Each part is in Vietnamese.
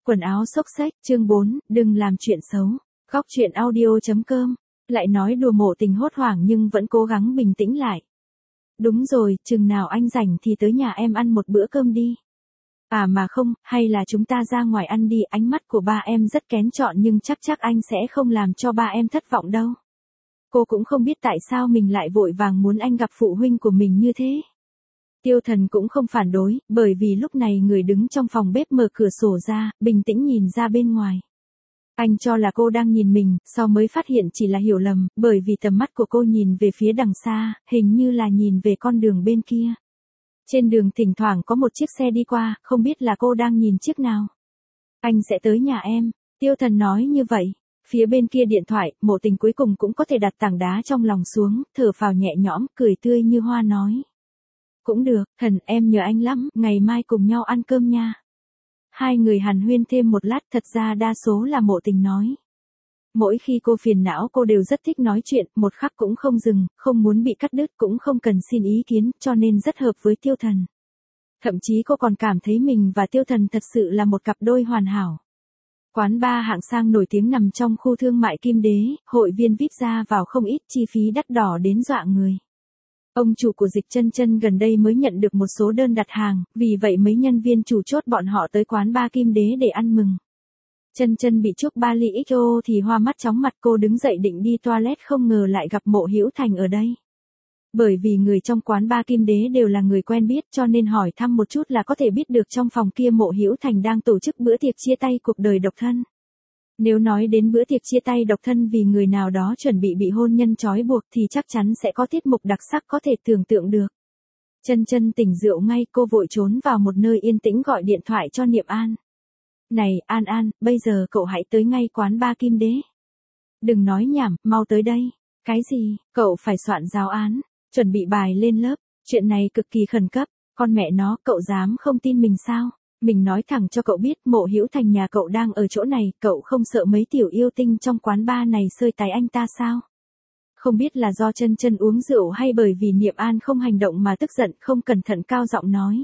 Quần áo xốc xếch, chương 4, đừng làm chuyện xấu. Góc chuyện audio.com. Lại nói đùa Mộ Tình hốt hoảng nhưng vẫn cố gắng bình tĩnh lại. Đúng rồi, chừng nào anh rảnh thì tới nhà em ăn một bữa cơm đi. À mà không, hay là chúng ta ra ngoài ăn đi, ánh mắt của ba em rất kén chọn nhưng chắc anh sẽ không làm cho ba em thất vọng đâu. Cô cũng không biết tại sao mình lại vội vàng muốn anh gặp phụ huynh của mình như thế. Tiêu Thần cũng không phản đối, bởi vì lúc này người đứng trong phòng bếp mở cửa sổ ra, bình tĩnh nhìn ra bên ngoài. Anh cho là cô đang nhìn mình, sau mới phát hiện chỉ là hiểu lầm, bởi vì tầm mắt của cô nhìn về phía đằng xa, hình như là nhìn về con đường bên kia. Trên đường thỉnh thoảng có một chiếc xe đi qua, không biết là cô đang nhìn chiếc nào. Anh sẽ tới nhà em, Tiêu Thần nói như vậy. Phía bên kia điện thoại, Mộ Tình cuối cùng cũng có thể đặt tảng đá trong lòng xuống, thở phào nhẹ nhõm, cười tươi như hoa nói. Cũng được, Thần, em nhớ anh lắm, ngày mai cùng nhau ăn cơm nha. Hai người hàn huyên thêm một lát, thật ra đa số là Mộ Tình nói. Mỗi khi cô phiền não cô đều rất thích nói chuyện, một khắc cũng không dừng, không muốn bị cắt đứt cũng không cần xin ý kiến, cho nên rất hợp với Tiêu Thần. Thậm chí cô còn cảm thấy mình và Tiêu Thần thật sự là một cặp đôi hoàn hảo. Quán bar hạng sang nổi tiếng nằm trong khu thương mại Kim Đế, hội viên VIP ra vào không ít, chi phí đắt đỏ đến dọa người. Ông chủ của Dịch Chân Chân gần đây mới nhận được một số đơn đặt hàng, vì vậy mấy nhân viên chủ chốt bọn họ tới quán bar Kim Đế để ăn mừng. Chân Chân bị chuốc 3 ly XO thì hoa mắt chóng mặt, cô đứng dậy định đi toilet không ngờ lại gặp Mộ Hữu Thành ở đây. Bởi vì người trong quán bar Kim Đế đều là người quen biết cho nên hỏi thăm một chút là có thể biết được trong phòng kia Mộ Hữu Thành đang tổ chức bữa tiệc chia tay cuộc đời độc thân. Nếu nói đến bữa tiệc chia tay độc thân vì người nào đó chuẩn bị hôn nhân trói buộc thì chắc chắn sẽ có tiết mục đặc sắc có thể tưởng tượng được. Chân Chân tỉnh rượu ngay, cô vội trốn vào một nơi yên tĩnh gọi điện thoại cho Niệm An. Này, An An, bây giờ cậu hãy tới ngay quán bar Kim Đế. Đừng nói nhảm, mau tới đây. Cái gì, cậu phải soạn giáo án, chuẩn bị bài lên lớp, chuyện này cực kỳ khẩn cấp, con mẹ nó, cậu dám không tin mình sao? Mình nói thẳng cho cậu biết, Mộ Hữu Thành nhà cậu đang ở chỗ này, cậu không sợ mấy tiểu yêu tinh trong quán bar này sơi tái anh ta sao? Không biết là do Chân Chân uống rượu hay bởi vì Niệm An không hành động mà tức giận, không cẩn thận cao giọng nói.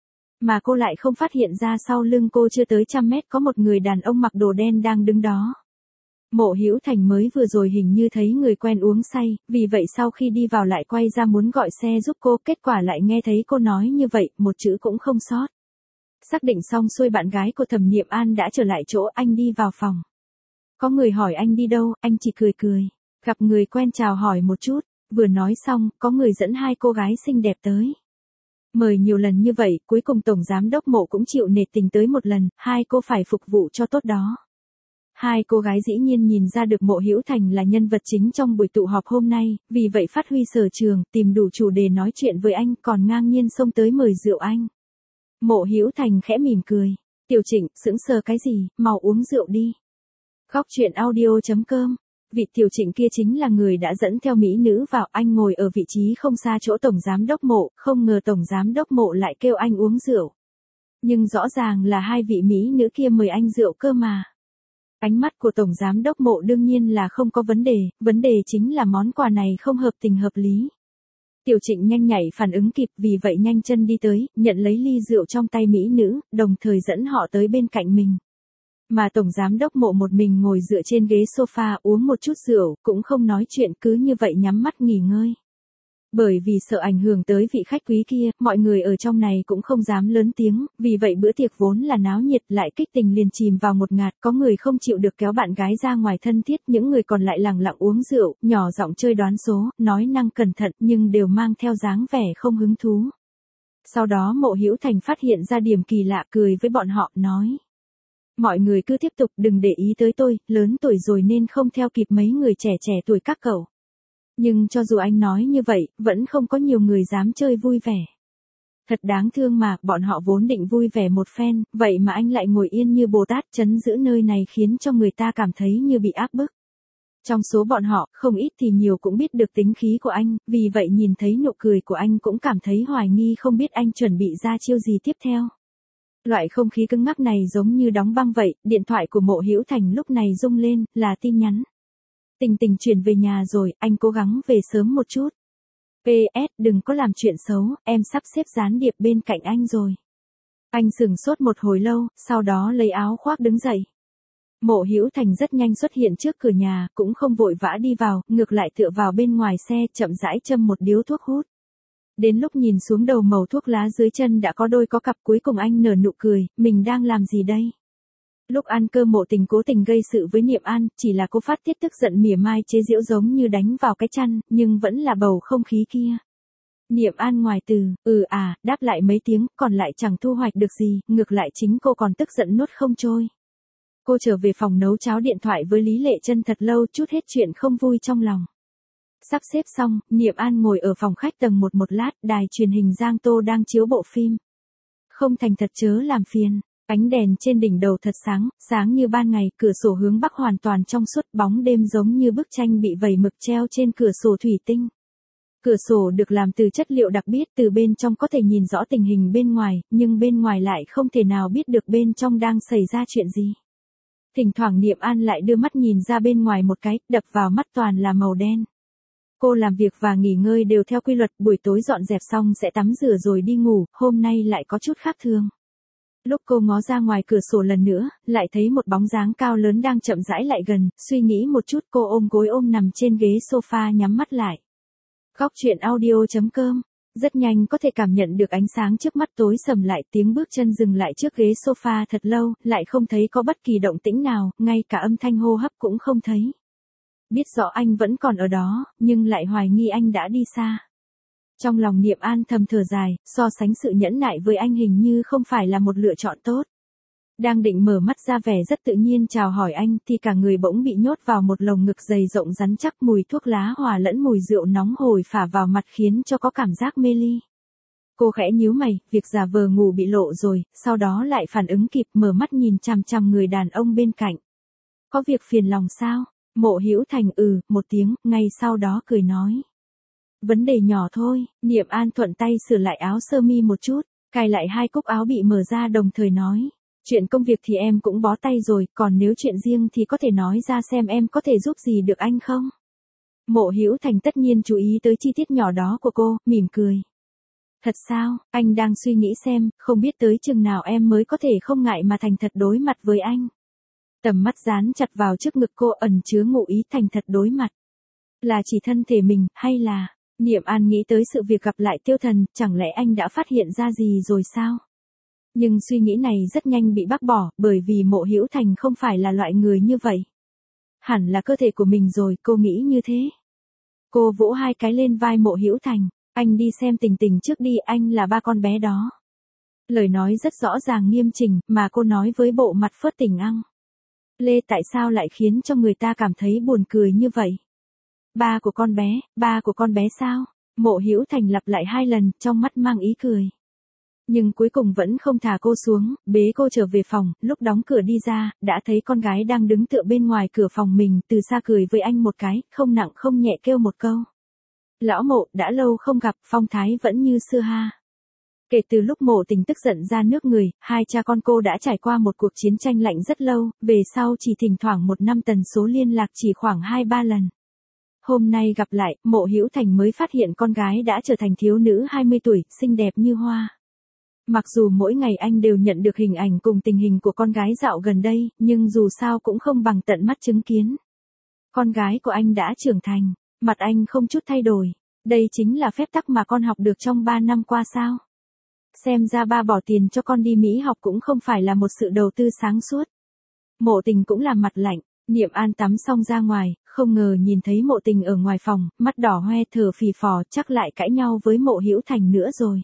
Mà cô lại không phát hiện ra sau lưng cô chưa tới 100 mét có một người đàn ông mặc đồ đen đang đứng đó. Mộ Hữu Thành mới vừa rồi hình như thấy người quen uống say, vì vậy sau khi đi vào lại quay ra muốn gọi xe giúp cô, kết quả lại nghe thấy cô nói như vậy, một chữ cũng không sót. Xác định xong xuôi bạn gái của Thẩm Niệm An đã trở lại chỗ, anh đi vào phòng. Có người hỏi anh đi đâu, anh chỉ cười cười. Gặp người quen chào hỏi một chút, vừa nói xong, có người dẫn hai cô gái xinh đẹp tới. Mời nhiều lần như vậy, cuối cùng Tổng Giám Đốc Mộ cũng chịu nể tình tới một lần, hai cô phải phục vụ cho tốt đó. Hai cô gái dĩ nhiên nhìn ra được Mộ Hữu Thành là nhân vật chính trong buổi tụ họp hôm nay, vì vậy phát huy sở trường, tìm đủ chủ đề nói chuyện với anh, còn ngang nhiên xông tới mời rượu anh. Mộ Hữu Thành khẽ mỉm cười. Tiểu Trịnh, sững sờ cái gì, mau uống rượu đi. Góc chuyện audio.com. Vị Tiểu Trịnh kia chính là người đã dẫn theo mỹ nữ vào, anh ngồi ở vị trí không xa chỗ Tổng Giám Đốc Mộ, không ngờ Tổng Giám Đốc Mộ lại kêu anh uống rượu. Nhưng rõ ràng là hai vị mỹ nữ kia mời anh rượu cơ mà. Ánh mắt của Tổng Giám Đốc Mộ đương nhiên là không có vấn đề chính là món quà này không hợp tình hợp lý. Tiểu Trịnh nhanh nhạy phản ứng kịp, vì vậy nhanh chân đi tới, nhận lấy ly rượu trong tay mỹ nữ, đồng thời dẫn họ tới bên cạnh mình. Mà Tổng Giám Đốc Mộ một mình ngồi dựa trên ghế sofa uống một chút rượu, cũng không nói chuyện, cứ như vậy nhắm mắt nghỉ ngơi. Bởi vì sợ ảnh hưởng tới vị khách quý kia, mọi người ở trong này cũng không dám lớn tiếng, vì vậy bữa tiệc vốn là náo nhiệt lại kích tình liền chìm vào một ngạt, có người không chịu được kéo bạn gái ra ngoài thân thiết, những người còn lại lẳng lặng uống rượu, nhỏ giọng chơi đoán số, nói năng cẩn thận nhưng đều mang theo dáng vẻ không hứng thú. Sau đó Mộ Hữu Thành phát hiện ra điểm kỳ lạ, cười với bọn họ, nói. Mọi người cứ tiếp tục, đừng để ý tới tôi, lớn tuổi rồi nên không theo kịp mấy người trẻ tuổi các cậu. Nhưng cho dù anh nói như vậy, vẫn không có nhiều người dám chơi vui vẻ. Thật đáng thương mà, bọn họ vốn định vui vẻ một phen, vậy mà anh lại ngồi yên như Bồ Tát trấn giữ nơi này khiến cho người ta cảm thấy như bị áp bức. Trong số bọn họ, không ít thì nhiều cũng biết được tính khí của anh, vì vậy nhìn thấy nụ cười của anh cũng cảm thấy hoài nghi, không biết anh chuẩn bị ra chiêu gì tiếp theo. Loại không khí cứng ngắc này giống như đóng băng vậy, điện thoại của Mộ Hữu Thành lúc này rung lên, là tin nhắn. Tình Tình chuyển về nhà rồi, anh cố gắng về sớm một chút. PS, đừng có làm chuyện xấu, em sắp xếp gián điệp bên cạnh anh rồi. Anh sững sốt một hồi lâu, sau đó lấy áo khoác đứng dậy. Mộ Hữu Thành rất nhanh xuất hiện trước cửa nhà, cũng không vội vã đi vào, ngược lại tựa vào bên ngoài xe, chậm rãi châm một điếu thuốc hút. Đến lúc nhìn xuống đầu mẩu thuốc lá dưới chân đã có đôi có cặp, cuối cùng anh nở nụ cười, mình đang làm gì đây? Lúc ăn cơm Mộ Tình cố tình gây sự với Niệm An, chỉ là cô phát tiết tức giận mỉa mai chế giễu giống như đánh vào cái chăn, nhưng vẫn là bầu không khí kia. Niệm An ngoài từ, đáp lại mấy tiếng, còn lại chẳng thu hoạch được gì, ngược lại chính cô còn tức giận nuốt không trôi. Cô trở về phòng nấu cháo điện thoại với Lý Lệ Chân thật lâu chút hết chuyện không vui trong lòng. Sắp xếp xong, Niệm An ngồi ở phòng khách tầng 1 lát, đài truyền hình Giang Tô đang chiếu bộ phim. Không thành thật chớ làm phiền. Ánh đèn trên đỉnh đầu thật sáng, sáng như ban ngày, cửa sổ hướng bắc hoàn toàn trong suốt, bóng đêm giống như bức tranh bị vẩy mực treo trên cửa sổ thủy tinh. Cửa sổ được làm từ chất liệu đặc biệt, từ bên trong có thể nhìn rõ tình hình bên ngoài, nhưng bên ngoài lại không thể nào biết được bên trong đang xảy ra chuyện gì. Thỉnh thoảng Niệm An lại đưa mắt nhìn ra bên ngoài một cái, đập vào mắt toàn là màu đen. Cô làm việc và nghỉ ngơi đều theo quy luật, buổi tối dọn dẹp xong sẽ tắm rửa rồi đi ngủ, hôm nay lại có chút khác thường. Lúc cô ngó ra ngoài cửa sổ lần nữa, lại thấy một bóng dáng cao lớn đang chậm rãi lại gần, suy nghĩ một chút cô ôm gối ôm nằm trên ghế sofa nhắm mắt lại. Góc truyện audio.com. Rất nhanh có thể cảm nhận được ánh sáng trước mắt tối sầm lại, tiếng bước chân dừng lại trước ghế sofa thật lâu, lại không thấy có bất kỳ động tĩnh nào, ngay cả âm thanh hô hấp cũng không thấy. Biết rõ anh vẫn còn ở đó, nhưng lại hoài nghi anh đã đi xa. Trong lòng Niệm An thầm thở dài, so sánh sự nhẫn nại với anh hình như không phải là một lựa chọn tốt. Đang định mở mắt ra vẻ rất tự nhiên chào hỏi anh thì cả người bỗng bị nhốt vào một lồng ngực dày rộng rắn chắc, mùi thuốc lá hòa lẫn mùi rượu nóng hổi phả vào mặt khiến cho có cảm giác mê ly. Cô khẽ nhíu mày, việc giả vờ ngủ bị lộ rồi, sau đó lại phản ứng kịp mở mắt nhìn chằm chằm người đàn ông bên cạnh. Có việc phiền lòng sao? Mộ Hữu Thành một tiếng, ngay sau đó cười nói. Vấn đề nhỏ thôi. Niệm An thuận tay sửa lại áo sơ mi một chút, cài lại hai cúc áo bị mở ra đồng thời nói. Chuyện công việc thì em cũng bó tay rồi, còn nếu chuyện riêng thì có thể nói ra xem em có thể giúp gì được anh không? Mộ Hữu Thành tất nhiên chú ý tới chi tiết nhỏ đó của cô, mỉm cười. Thật sao, anh đang suy nghĩ xem, không biết tới chừng nào em mới có thể không ngại mà thành thật đối mặt với anh. Tầm mắt dán chặt vào trước ngực cô ẩn chứa ngụ ý thành thật đối mặt. Là chỉ thân thể mình, hay là... Niệm An nghĩ tới sự việc gặp lại Tiêu Thần, chẳng lẽ anh đã phát hiện ra gì rồi sao? Nhưng suy nghĩ này rất nhanh bị bác bỏ, bởi vì Mộ Hữu Thành không phải là loại người như vậy. Hẳn là cơ thể của mình rồi, cô nghĩ như thế. Cô vỗ hai cái lên vai Mộ Hữu Thành, anh đi xem Tình Tình trước đi, anh là ba con bé đó. Lời nói rất rõ ràng nghiêm chỉnh, mà cô nói với bộ mặt phớt tình ăng. Lê tại sao lại khiến cho người ta cảm thấy buồn cười như vậy? Ba của con bé sao? Mộ Hữu Thành lặp lại 2 lần, trong mắt mang ý cười. Nhưng cuối cùng vẫn không thả cô xuống, bế cô trở về phòng, lúc đóng cửa đi ra, đã thấy con gái đang đứng tựa bên ngoài cửa phòng mình, từ xa cười với anh một cái, không nặng không nhẹ kêu một câu. Lão Mộ, đã lâu không gặp, phong thái vẫn như xưa ha. Kể từ lúc Mộ Tình tức giận ra nước người, hai cha con cô đã trải qua một cuộc chiến tranh lạnh rất lâu, về sau chỉ thỉnh thoảng một năm tần số liên lạc chỉ khoảng 2-3 lần. Hôm nay gặp lại, Mộ Hữu Thành mới phát hiện con gái đã trở thành thiếu nữ 20 tuổi, xinh đẹp như hoa. Mặc dù mỗi ngày anh đều nhận được hình ảnh cùng tình hình của con gái dạo gần đây, nhưng dù sao cũng không bằng tận mắt chứng kiến. Con gái của anh đã trưởng thành, mặt anh không chút thay đổi. Đây chính là phép tắc mà con học được trong 3 năm qua sao? Xem ra ba bỏ tiền cho con đi Mỹ học cũng không phải là một sự đầu tư sáng suốt. Mộ Tình cũng làm mặt lạnh. Niệm An tắm xong ra ngoài, không ngờ nhìn thấy Mộ Tình ở ngoài phòng, mắt đỏ hoe thở phì phò, chắc lại cãi nhau với Mộ Hữu Thành nữa rồi.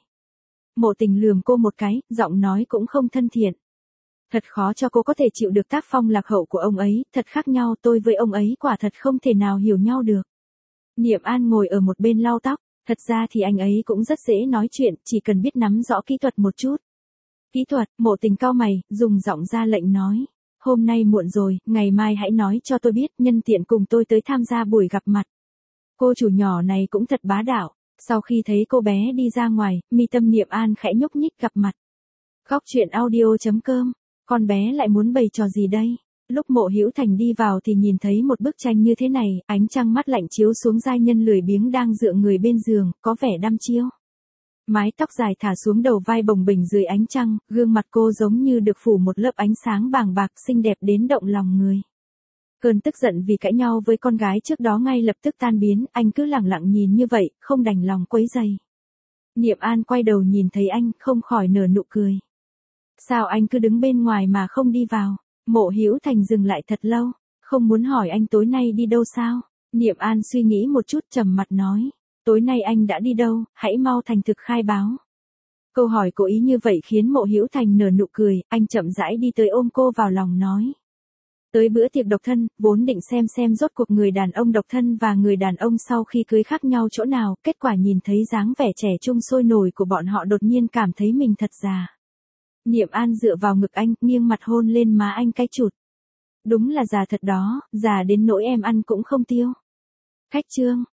Mộ Tình lườm cô một cái, giọng nói cũng không thân thiện. Thật khó cho cô có thể chịu được tác phong lạc hậu của ông ấy, thật khác nhau, tôi với ông ấy quả thật không thể nào hiểu nhau được. Niệm An ngồi ở một bên lau tóc, thật ra thì anh ấy cũng rất dễ nói chuyện, chỉ cần biết nắm rõ kỹ thuật một chút. Kỹ thuật? Mộ Tình cau mày, dùng giọng ra lệnh nói. Hôm nay muộn rồi, ngày mai hãy nói cho tôi biết, nhân tiện cùng tôi tới tham gia buổi gặp mặt. Cô chủ nhỏ này cũng thật bá đạo. Sau khi thấy cô bé đi ra ngoài, mi tâm Niệm An khẽ nhúc nhích gặp mặt. Góc truyện audio.com. Con bé lại muốn bày trò gì đây? Lúc Mộ Hữu Thành đi vào thì nhìn thấy một bức tranh như thế này, ánh trăng mắt lạnh chiếu xuống giai nhân lười biếng đang dựa người bên giường, có vẻ đăm chiêu. Mái tóc dài thả xuống đầu vai bồng bềnh dưới ánh trăng, gương mặt cô giống như được phủ một lớp ánh sáng bàng bạc xinh đẹp đến động lòng người. Cơn tức giận vì cãi nhau với con gái trước đó ngay lập tức tan biến, anh cứ lẳng lặng nhìn như vậy, không đành lòng quấy rầy. Niệm An quay đầu nhìn thấy anh, không khỏi nở nụ cười. Sao anh cứ đứng bên ngoài mà không đi vào? Mộ Hữu Thành dừng lại thật lâu, không muốn hỏi anh tối nay đi đâu sao? Niệm An suy nghĩ một chút trầm mặt nói. Tối nay anh đã đi đâu, hãy mau thành thực khai báo. Câu hỏi cố ý như vậy khiến Mộ Hữu Thành nở nụ cười, anh chậm rãi đi tới ôm cô vào lòng nói. Tới bữa tiệc độc thân, vốn định xem rốt cuộc người đàn ông độc thân và người đàn ông sau khi cưới khác nhau chỗ nào, kết quả nhìn thấy dáng vẻ trẻ trung sôi nổi của bọn họ đột nhiên cảm thấy mình thật già. Niệm An dựa vào ngực anh, nghiêng mặt hôn lên má anh cay chụt. Đúng là già thật đó, già đến nỗi em ăn cũng không tiêu. Khách trương.